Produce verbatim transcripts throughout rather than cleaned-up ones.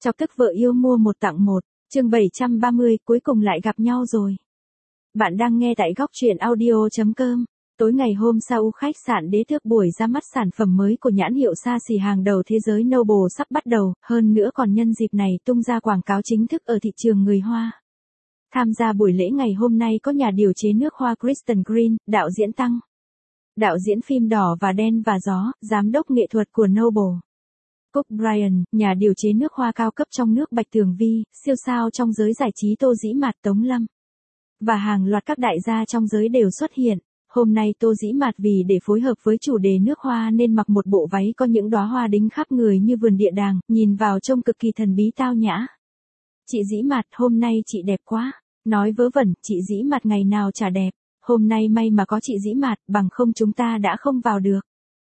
Chọc tức vợ yêu mua một tặng một, chương bảy trăm ba mươi, cuối cùng lại gặp nhau rồi. Bạn đang nghe tại góc truyện audio.com. Tối ngày hôm sau khách sạn Đế Thước buổi ra mắt sản phẩm mới của nhãn hiệu xa xỉ hàng đầu thế giới Noble sắp bắt đầu, hơn nữa còn nhân dịp này tung ra quảng cáo chính thức ở thị trường người Hoa. Tham gia buổi lễ ngày hôm nay có nhà điều chế nước hoa Kristen Green, đạo diễn Tăng, đạo diễn phim Đỏ và Đen và Gió, giám đốc nghệ thuật của Noble. Cúc Bryan, nhà điều chế nước hoa cao cấp trong nước Bạch Tường Vi, siêu sao trong giới giải trí Tô Dĩ Mạt Tống Lâm. Và hàng loạt các đại gia trong giới đều xuất hiện. Hôm nay Tô Dĩ Mạt vì để phối hợp với chủ đề nước hoa nên mặc một bộ váy có những đóa hoa đính khắp người như vườn địa đàng, nhìn vào trông cực kỳ thần bí tao nhã. Chị Dĩ Mạt, hôm nay chị đẹp quá. Nói vớ vẩn, chị Dĩ Mạt ngày nào chả đẹp. Hôm nay may mà có chị Dĩ Mạt, bằng không chúng ta đã không vào được.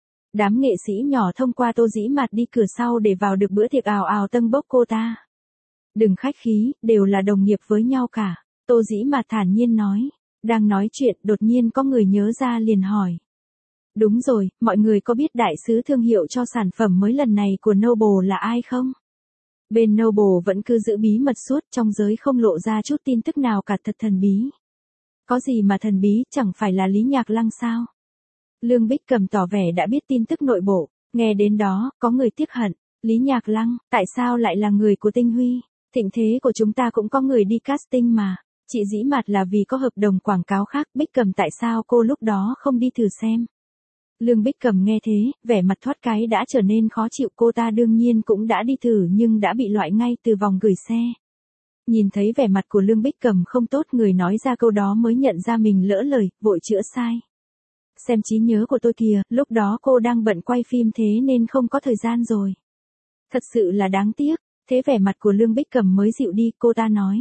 Đám nghệ sĩ nhỏ thông qua Tô Dĩ Mạt đi cửa sau để vào được bữa tiệc ào ào tâng bốc cô ta. Đừng khách khí, đều là đồng nghiệp với nhau cả. Tô Dĩ Mạt thản nhiên nói. Đang nói chuyện, đột nhiên có người nhớ ra liền hỏi. Đúng rồi, mọi người có biết đại sứ thương hiệu cho sản phẩm mới lần này của Noble là ai không? Bên Noble vẫn cứ giữ bí mật suốt, trong giới không lộ ra chút tin tức nào cả, thật thần bí. Có gì mà thần bí, chẳng phải là Lý Nhạc Lăng sao? Lương Bích Cầm tỏ vẻ đã biết tin tức nội bộ, nghe đến đó, có người tiếc hận. Lý Nhạc Lăng, tại sao lại là người của Tinh Huy? Thịnh thế của chúng ta cũng có người đi casting mà. Chị Dĩ Mạt là vì có hợp đồng quảng cáo khác, Bích Cầm tại sao cô lúc đó không đi thử xem? Lương Bích Cầm nghe thế, vẻ mặt thoát cái đã trở nên khó chịu, cô ta đương nhiên cũng đã đi thử nhưng đã bị loại ngay từ vòng gửi xe. Nhìn thấy vẻ mặt của Lương Bích Cầm không tốt, người nói ra câu đó mới nhận ra mình lỡ lời, vội chữa sai. Xem trí nhớ của tôi kìa, lúc đó cô đang bận quay phim thế nên không có thời gian rồi. Thật sự là đáng tiếc, thế vẻ mặt của Lương Bích Cầm mới dịu đi, cô ta nói.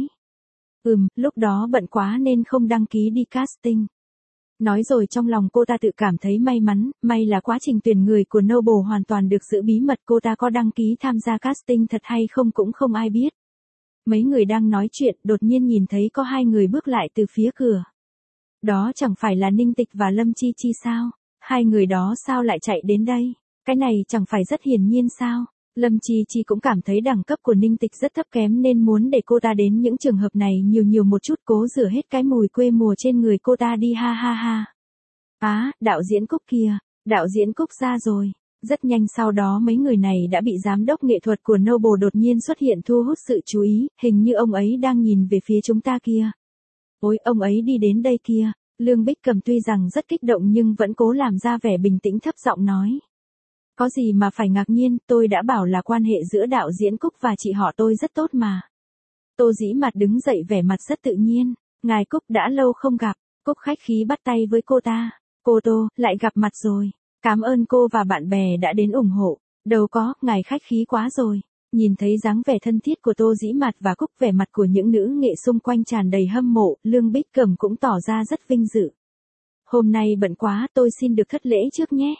Ừm, lúc đó bận quá nên không đăng ký đi casting. Nói rồi trong lòng cô ta tự cảm thấy may mắn, may là quá trình tuyển người của Noble hoàn toàn được giữ bí mật, cô ta có đăng ký tham gia casting thật hay không cũng không ai biết. Mấy người đang nói chuyện, đột nhiên nhìn thấy có hai người bước lại từ phía cửa. Đó chẳng phải là Ninh Tịch và Lâm Chi Chi sao? Hai người đó sao lại chạy đến đây? Cái này chẳng phải rất hiển nhiên sao? Lâm Chi Chi cũng cảm thấy đẳng cấp của Ninh Tịch rất thấp kém nên muốn để cô ta đến những trường hợp này nhiều nhiều một chút, cố rửa hết cái mùi quê mùa trên người cô ta đi, ha ha ha. Á, à, đạo diễn Cúc kìa, đạo diễn Cúc ra rồi. Rất nhanh sau đó mấy người này đã bị giám đốc nghệ thuật của Noble đột nhiên xuất hiện thu hút sự chú ý, hình như ông ấy đang nhìn về phía chúng ta kia. Ôi, ông ấy đi đến đây kia. Lương Bích Cầm tuy rằng rất kích động nhưng vẫn cố làm ra vẻ bình tĩnh, thấp giọng nói. Có gì mà phải ngạc nhiên, tôi đã bảo là quan hệ giữa đạo diễn Cúc và chị họ tôi rất tốt mà. Tô Dĩ Mạt đứng dậy vẻ mặt rất tự nhiên. Ngài Cúc đã lâu không gặp. Cúc khách khí bắt tay với cô ta. Cô Tô, lại gặp mặt rồi. Cảm ơn cô và bạn bè đã đến ủng hộ. Đâu có, ngài khách khí quá rồi. Nhìn thấy dáng vẻ thân thiết của Tô Dĩ Mạt và Cúc, vẻ mặt của những nữ nghệ xung quanh tràn đầy hâm mộ, Lương Bích Cầm cũng tỏ ra rất vinh dự. Hôm nay bận quá, tôi xin được thất lễ trước nhé.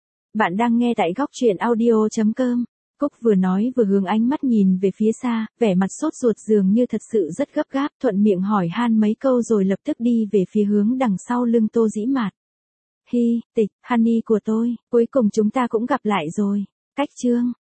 Bạn đang nghe tại góc truyện audio.com. Cúc vừa nói vừa hướng ánh mắt nhìn về phía xa, vẻ mặt sốt ruột dường như thật sự rất gấp gáp, thuận miệng hỏi han mấy câu rồi lập tức đi về phía hướng đằng sau lưng Tô Dĩ Mạt. Hi, Tịch, Honey của tôi, cuối cùng chúng ta cũng gặp lại rồi. Cách chương